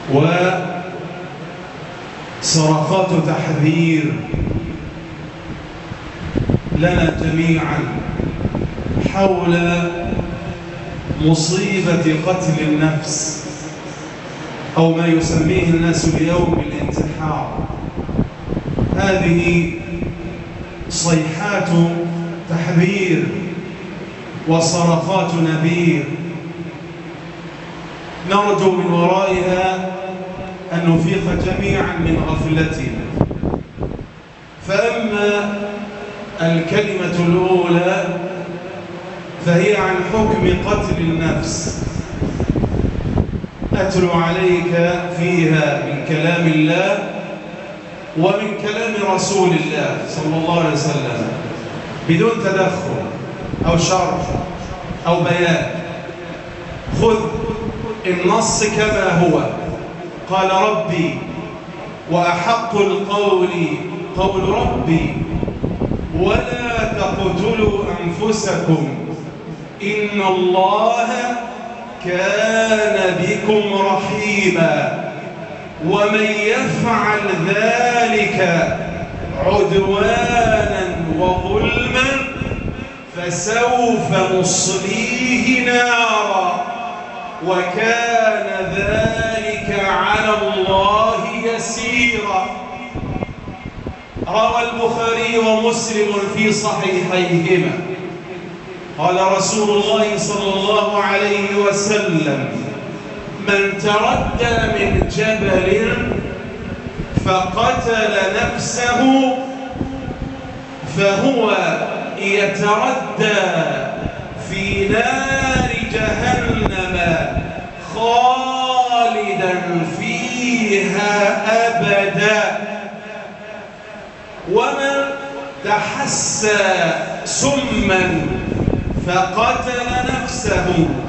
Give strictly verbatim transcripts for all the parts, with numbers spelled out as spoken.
وصرخات تحذير لنا جميعا حول مصيبة قتل النفس أو ما يسميه الناس اليوم بالانتحار. هذه صيحات تحذير وصرخات نذير، نرجو من ورائها أن نفيق جميعا من غفلتنا. فأما الكلمة الأولى فهي عن حكم قتل النفس، أتلو عليك فيها من كلام الله ومن كلام رسول الله صلى الله عليه وسلم بدون تدخل أو شرح أو بيان. خذ النص كما هو. قال ربي وأحق القول قول ربي ولا تقتلوا أنفسكم إن الله كان بكم رحيما ومن يفعل ذلك عدوانا وظلما فسوف نصليه نارا وكان ذلك على الله يسيرا. روى البخاري ومسلم في صحيحيهما قال رسول الله صلى الله عليه وسلم من تردى من جبل فقتل نفسه فهو يتردى في نار جهنم خالدا فيها أبدا ومن تحسى سما فقتل نفسه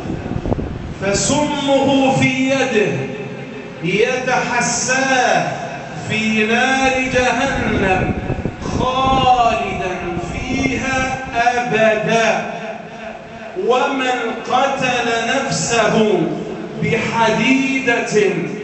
فسمه في يده يتحساه في نار جهنم خالدا فيها أبدا ومن قتل نفسه بحديدة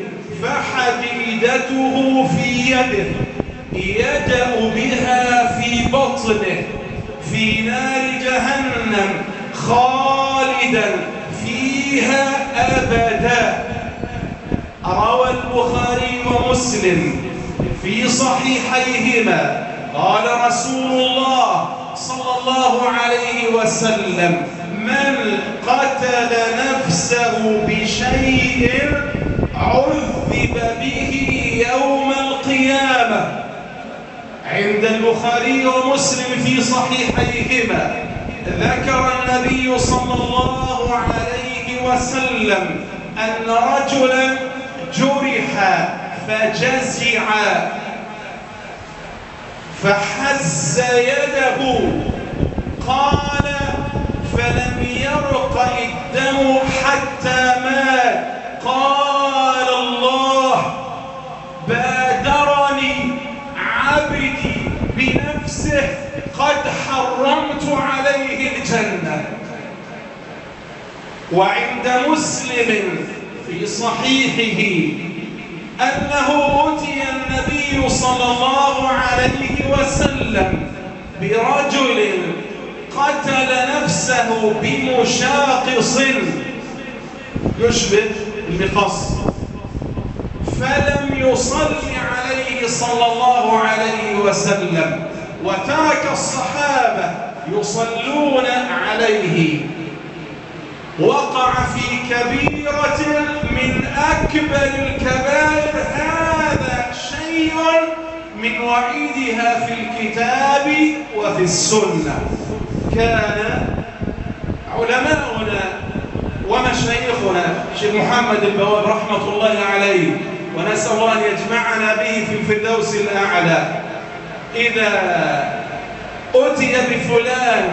فحديدته في يده يدأ بها في بطنه في نار جهنم خالدا فيها أبدا. روى البخاري ومسلم في صحيحيهما قال رسول الله صلى الله عليه وسلم من قتل نفسه بشيء عذب به يوم القيامة. عند البخاري ومسلم في صحيحيهما ذكر النبي صلى الله عليه وسلم أن رجلا جرح فجزع فحز يده قال فلم يرق الدم حتى مات قال الله بادرني عبدي بنفسه قد حرمت عليه الجنة. وعند مسلم في صحيحه أنه أتي النبي صلى الله عليه وسلم برجل قتل نفسه بمشاقص يشبه المقص فلم يصلي عليه صلى الله عليه وسلم وترك الصحابة يصلون عليه. وقع في كبيرة من أكبر الكبائر. هذا شيء من وعيدها في الكتاب وفي السنة. كان علماؤنا ومشايخنا شيخ محمد البواب رحمة الله عليه ونسأل الله أن يجمعنا به في الفردوس الأعلى إذا أتي بفلان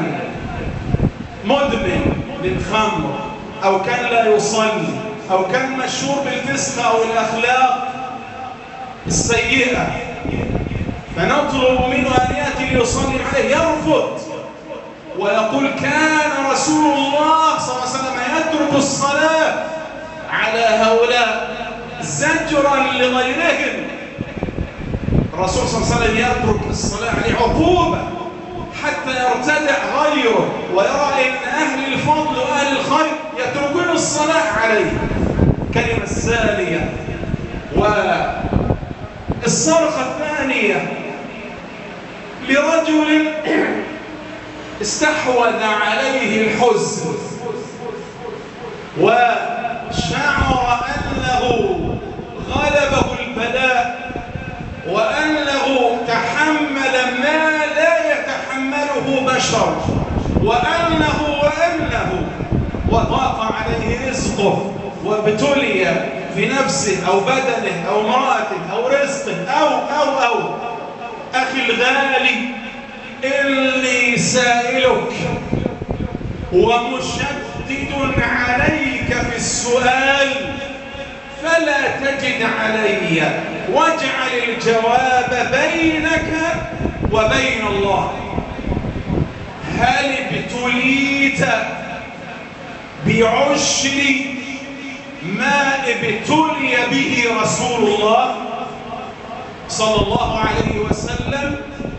مدمن للخمر أو كان لا يصلي أو كان مشهور بالفسق أو الأخلاق السيئة فنطلب منه أن يأتي ليصلي عليه يرفض ويقول كان رسول الله صلى الله عليه وسلم يترك الصلاة على هؤلاء زجرا لغيرهم. الرسول صلى الله عليه وسلم يترك الصلاة عليه عقوبة حتى يرتدع غيره ويرى أن أهل الفضل وأهل الخير يتركون الصلاة عليه. كلمة الثانية والصرخة الثانية لرجل استحوذ عليه الحزن وشعر أنه غلبه البلاء وأنه تحمل ما لا يتحمله بشر وأنه وأنه وضاق عليه رزقه وابتلي في نفسه أو بدنه أو امرأته أو رزقه أو أو أو أخي الغالي إني سائلك ومشدد عليك في السؤال فلا تجد علي واجعل الجواب بينك وبين الله. هل ابتليت بعشر ما ابتلي به رسول الله صلى الله عليه وسلم؟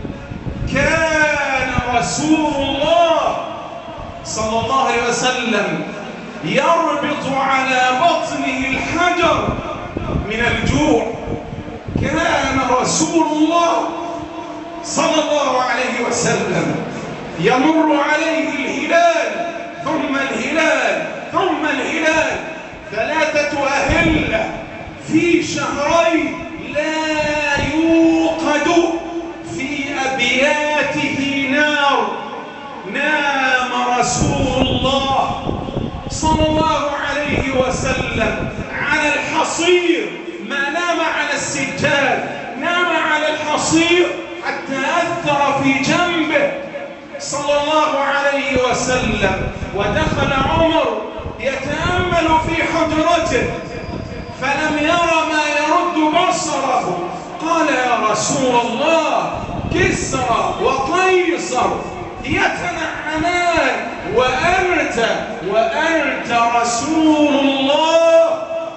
كان رسول الله صلى الله عليه وسلم يربط على بطنه الحجر من الجوع. كان رسول الله صلى الله عليه وسلم يمر عليه الهلال ثم الهلال ثم الهلال ثلاثة أهلة في شهرين لا يوقد في أبياته نار. نام رسول الله صلى الله عليه وسلم على الحصير، ما نام على السجاد، نام على الحصير حتى أثر في جنبه صلى الله عليه وسلم. ودخل عمر يتأمل في حجرته فلم ير ما يرد بصره. قال يا رسول الله كسرى وقيصر يتنعمان وأنت وأنت رسول الله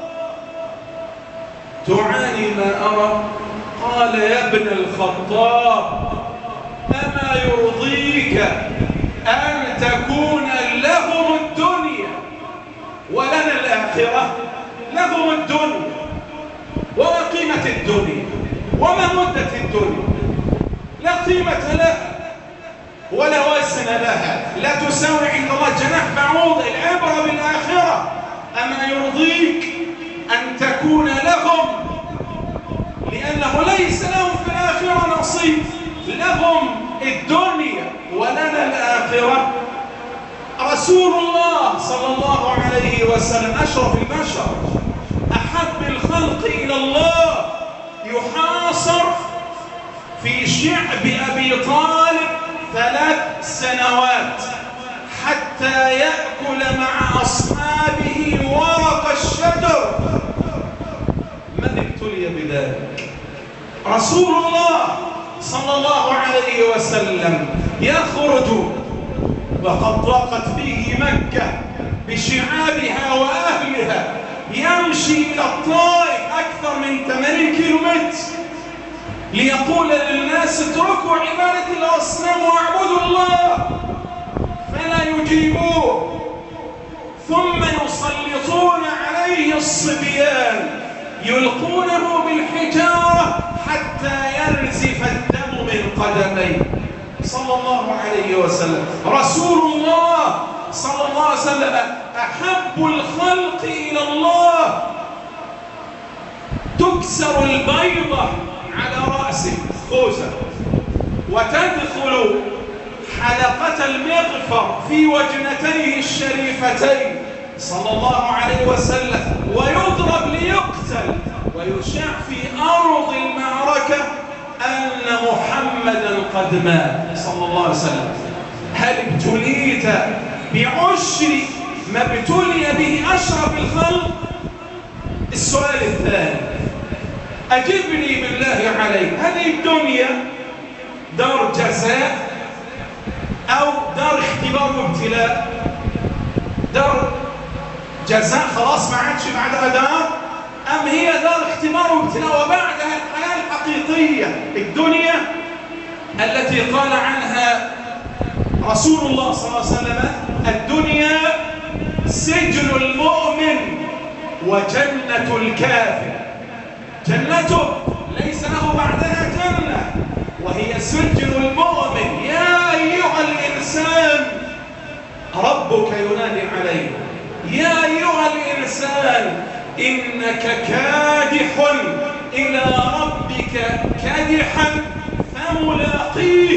تعاني ما أرى. قال يا ابن الخطاب أما يرضيك أن تكون لهم الدنيا ولنا الآخرة؟ لهم الدنيا، وما قيمة الدنيا وما مدة الدنيا؟ لا قيمة لها ولا وزن لها، لا تساوي عند الله جناح بعوض. العبرة بالآخرة. أما يرضيك أن تكون لهم، لأنه ليس لهم في الآخرة نصيب، لهم الدنيا ولنا الآخرة. رسول الله صلى الله عليه وسلم أشرف البشر، أحب الخلق إلى الله، يحاصر في شعب أبي طالب ثلاث سنوات حتى يأكل مع أصحابه ورق الشجر. من ابتلي بذلك؟ رسول الله صلى الله عليه وسلم يخرج وقد ضاقت به مكة بشعابها وأهلها، يمشي إلى الطائف أكثر من ثمانين كيلومتر ليقول للناس اتركوا عبادة الأصنام واعبدوا الله، فلا يجيبوه. ثم يسلطون عليه الصبيان يلقونه بالحجارة حتى ينزف الدم من قدميه صلى الله عليه وسلم. رسول الله صلى الله عليه وسلم أحب الخلق إلى الله. تكسر البيضة على رأسه خوذة وتدخل حلقة المغفر في وجنتيه الشريفتين صلى الله عليه وسلم، ويضرب ليقتل، ويشاع في أرض المعركة أن محمدا قد مات صلى الله عليه وسلم. هل ابتليت بعشر ما ابتلي به أشرف الخلق؟ السؤال الثاني، أجبني بالله عليك، هذه الدنيا دار جزاء أو دار اختبار وابتلاء؟ دار جزاء خلاص ما عادش بعدها دار، أم هي دار اختبار وابتلاء وبعدها الحياة الحقيقية الدنيا التي قال عنها رسول الله صلى الله عليه وسلم الدنيا سجن المؤمن وجنة الكافر. جنته ليس له بعدها جنة وهي سجن المؤمن. يا أيها الإنسان ربك ينادي عليه يا أيها الإنسان إنك كادح إلى ربك كادحا فملاقيه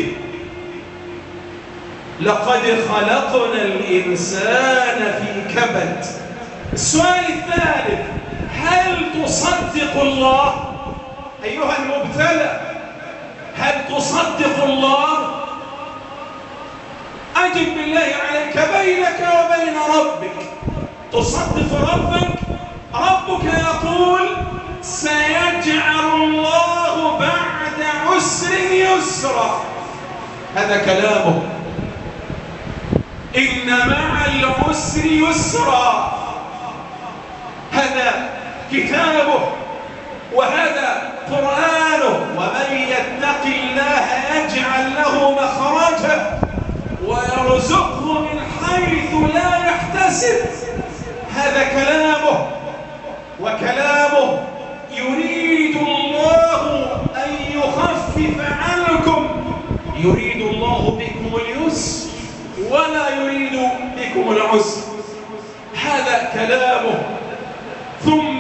لقد خلقنا الإنسان في كبد. السؤال الثالث هل تصدق الله أيها المبتلى؟ هل تصدق الله؟ أجب بالله عليك بينك وبين ربك. تصدق ربك؟ ربك يقول سيجعل الله بعد عسر يسرا. هذا كلامه. إن مع العسر يسرا. هذا كتابه وهذا قرآنه. ومن يتق الله يجعل له مخرجا ويرزقه من حيث لا يحتسب. هذا كلامه وكلامه. يريد الله أن يخفف عنكم يريد الله بكم اليسر ولا يريد بكم العسر. هذا كلامه. ثم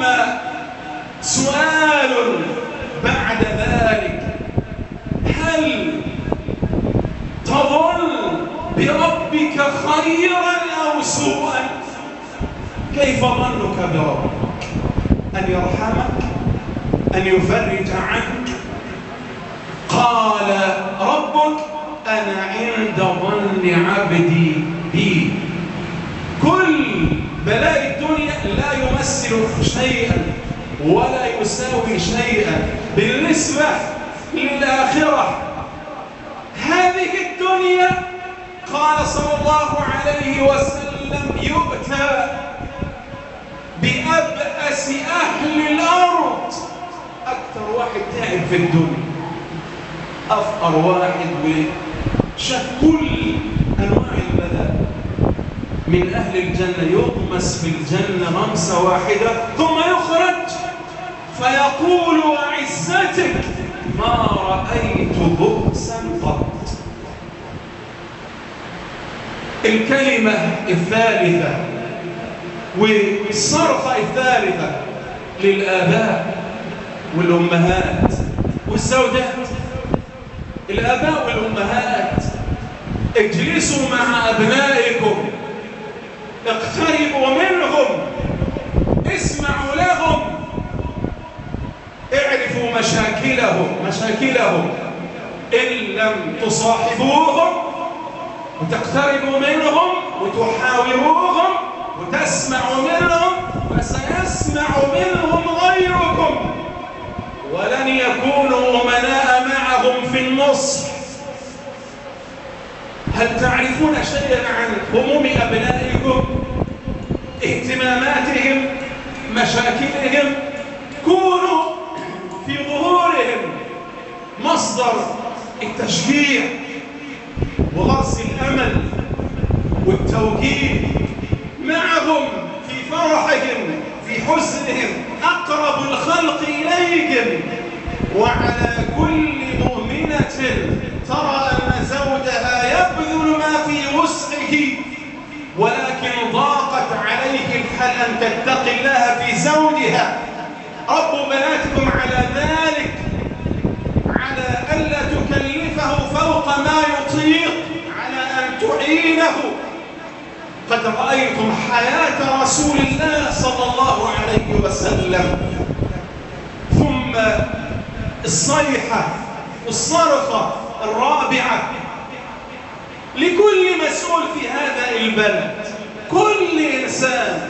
سؤال بعد ذلك هل تظن بربك خيرا أو سوءا؟ كيف ظنك بربك؟ أن يرحمك؟ أن يفرج عنك؟ قال ربك أنا عند ظن عبدي بي. كل بلاء الدنيا لا يمثل شيئا ولا يساوي شيئا بالنسبة للآخرة. هذه الدنيا قال صلى الله عليه وسلم يؤتى بأبأس أهل الأرض. أكثر واحد تعب في الدنيا أفقر واحد وشاف كل أنواع البلاء من أهل الجنة يغمس في الجنة غمسة واحدة ثم يخرج فيقول وعزتك ما رأيت بؤسا قط. الكلمة الثالثة والصرخة الثالثة للآباء والأمهات والزوجات. الآباء والأمهات اجلسوا مع أبنائكم اقتربوا منهم اسمعوا لهم اعرفوا مشاكلهم مشاكلهم إن لم تصاحبوهم وتقتربوا منهم وتحاوروهم وتسمعوا منهم فسيسمع منهم غيركم ولن يكونوا أمناء معهم في النصح. هل تعرفون شيئا عن هموم أبنائكم؟ اهتماماتهم؟ مشاكلهم؟ كونوا في ظهورهم مصدر التشجيع وغرس الأمل والتوجيه معهم في فرحهم في حزنهم. أقرب الخلق إليهم. وعلى كل مؤمنة ترى أن زوجها يبذل ما في وسعه ولكن ضاقت عليه الحال أن تتقي الله في زوجها. رب بناتكم على ذلك على ألا تكلفه فوق ما يطيق على أن تعينه. قد رأيتم حياة رسول الله صلى الله عليه وسلم. ثم الصيحة والصرخة الرابعة لكل مسؤول في هذا البلد. كل إنسان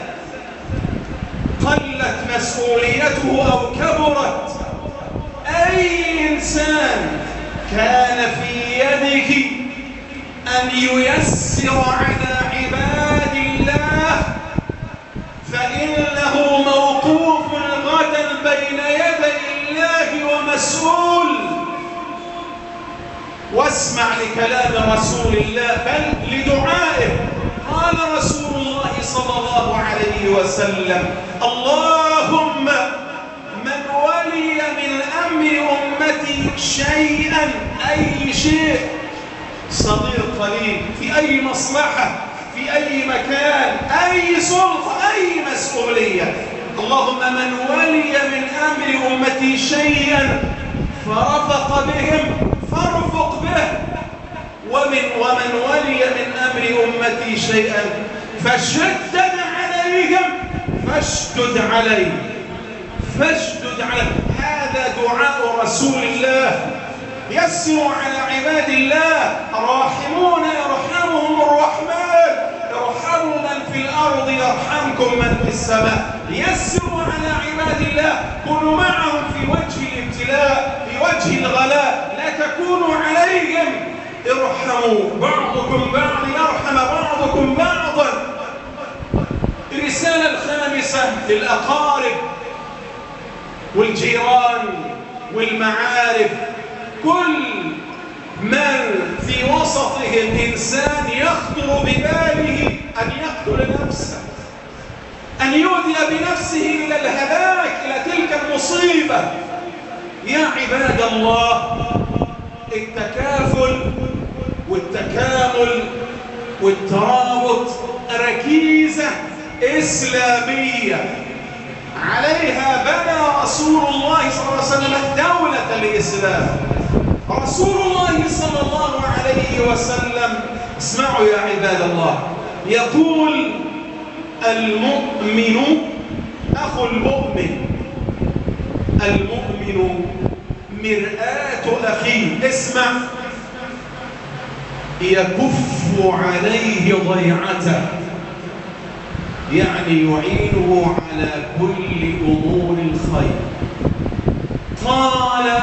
قلت مسؤوليته أو كبرت أي إنسان كان في يده أن ييسر على عباد الله فإنه موقوف غدا واسمع لكلام رسول الله بل لدعائه. قال رسول الله صلى الله عليه وسلم: اللهم من ولي من أمر أمتي شيئا، أي شيء صغير قليل، في أي مصلحة، في أي مكان، أي سلطة، أي مسؤولية، اللهم من ولي من أمر أمتي شيئا فرفق بهم فارفق به، ومن ومن ولي من أمر أمتي شيئا فشدد عليهم فاشدد عليه فاشدد عليه. هذا دعاء رسول الله. يسروا على عباد الله، الراحمون يرحمهم الرحمن، ارحموا من في الأرض يرحمكم من في السماء. يسروا على عباد الله، كونوا معهم في وجه الابتلاء، في وجه الغلاء، لا تكونوا عليهم. ارحموا بعضكم بعض، يرحم بعضكم بعضا. الرسالة الخامسة للأقارب والجيران والمعارف، كل من في وسطهم إنسان يخطر بباله أن يقتل نفسه، أن يودي بنفسه إلى الهلاك، إلى تلك المصيبة. يا عباد الله، التكافل والتكامل والترابط ركيزة إسلامية عليها بنى رسول الله صلى الله عليه وسلم دولة الإسلام. رسول الله صلى الله عليه وسلم، اسمعوا يا عباد الله، يقول: المؤمن أخو المؤمن، المؤمن مرآة أخيه. اسمع: يكف عليه ضيعته، يعني يعينه على كل أمور الخير. قال: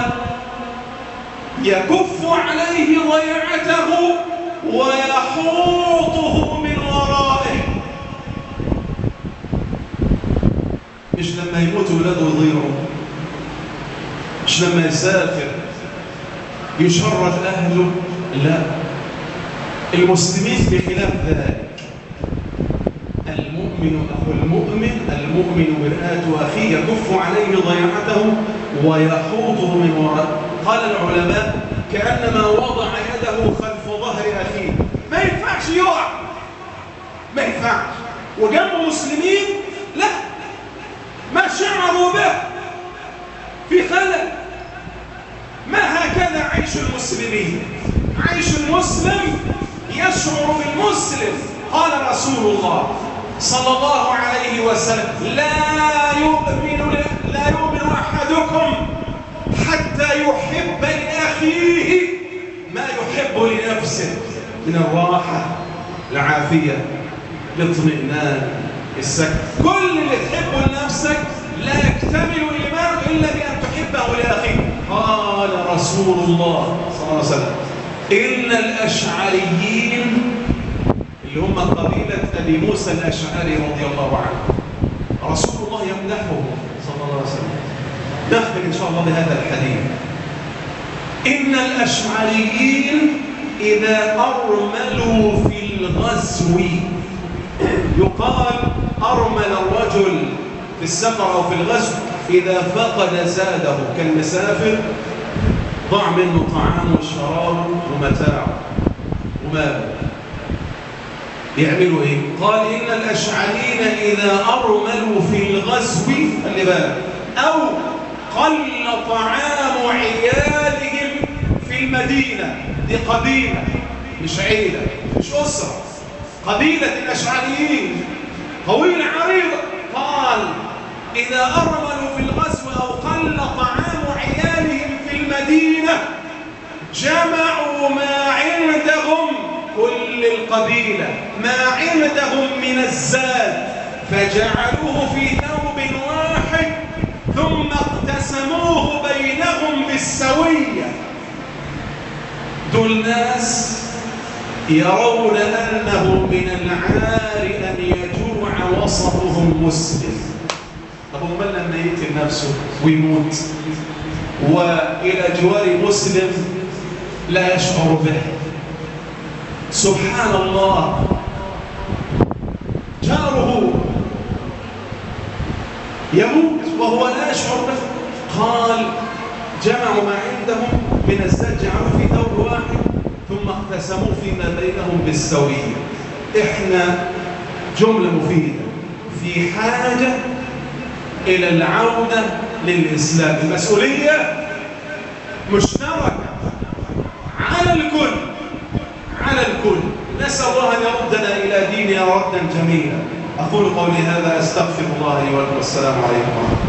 يكف عليه ضيعته ويحوطه من ورائه. مش لما يموت ولاده يضيعوا، مش لما يسافر يشرد أهله، لا، المسلمين بخلاف ذلك. المؤمن أخو المؤمن، المؤمن مرآة أخيه، يكف عليه ضيعته ويحوطه من وراءه. قال العلماء: كأنما وضع يده خلف ظهر أخيه، ما ينفعش يقع، ما ينفعش، وجنبه مسلمين لا، ما شعروا به، في خلل. ما هكذا عيش المسلمين. عيش المسلم يشعر بالمسلم. قال رسول الله صلى الله عليه وسلم: لا يؤمن لا يؤمن أحدكم حتى يحب لأخيه ما يحب لنفسه من الراحة، العافية، الاطمئنان، السكن. كل اللي تحبه لنفسك لا يكتمل الإيمان إلا بأن تحبه لأخيه. قال رسول الله صلى الله عليه وسلم: إن الأشعريين، اللي هم قبيلة أبي موسى الأشعري رضي الله عنه، رسول الله يمدحه صلى الله عليه وسلم. نختم إن شاء الله بهذا الحديث: إن الأشعريين إذا أرملوا في الغزو، يقال أرمل الرجل في السفر أو في الغزو إذا فقد زاده، كالمسافر ضاع منه طعامه وشرابه ومتاعه وماله، يعملوا إيه؟ قال: إن الأشعريين إذا أرملوا في الغزو، خلي بالك، أو قل طعام عيالهم في المدينة، دي قبيلة مش عيلة مش أسرة، قبيلة الأشعريين طويلة عريضة. قال: إذا أرملوا في الغزو أو قل طعام عيالهم في المدينة جمعوا ما عندهم، كل القبيلة ما عندهم من الزاد، فجعلوه في ثوب واحد ثم اقتسموه بينهم بالسوية. دول ناس يرون أنه من العار أن يجوع وسطهم مسلم. طب ومن لما يقتل نفسه ويموت وإلى جوار مسلم لا يشعر به. سبحان الله، جاره يموت وهو لا يشعر به. قال جمعوا ما عندهم من الزاد جعلوا في ثوب واحد ثم اقتسموا فيما بينهم بالسوية. احنا جملة مفيدة، في حاجة إلى العودة للإسلام. المسؤولية مشتركة على الكل، على الكل. نسأل الله أن يردنا إلى ديننا ردا جميلا. أقول قولي هذا، أستغفر الله لي ولكم. والسلام عليكم ورحمة الله.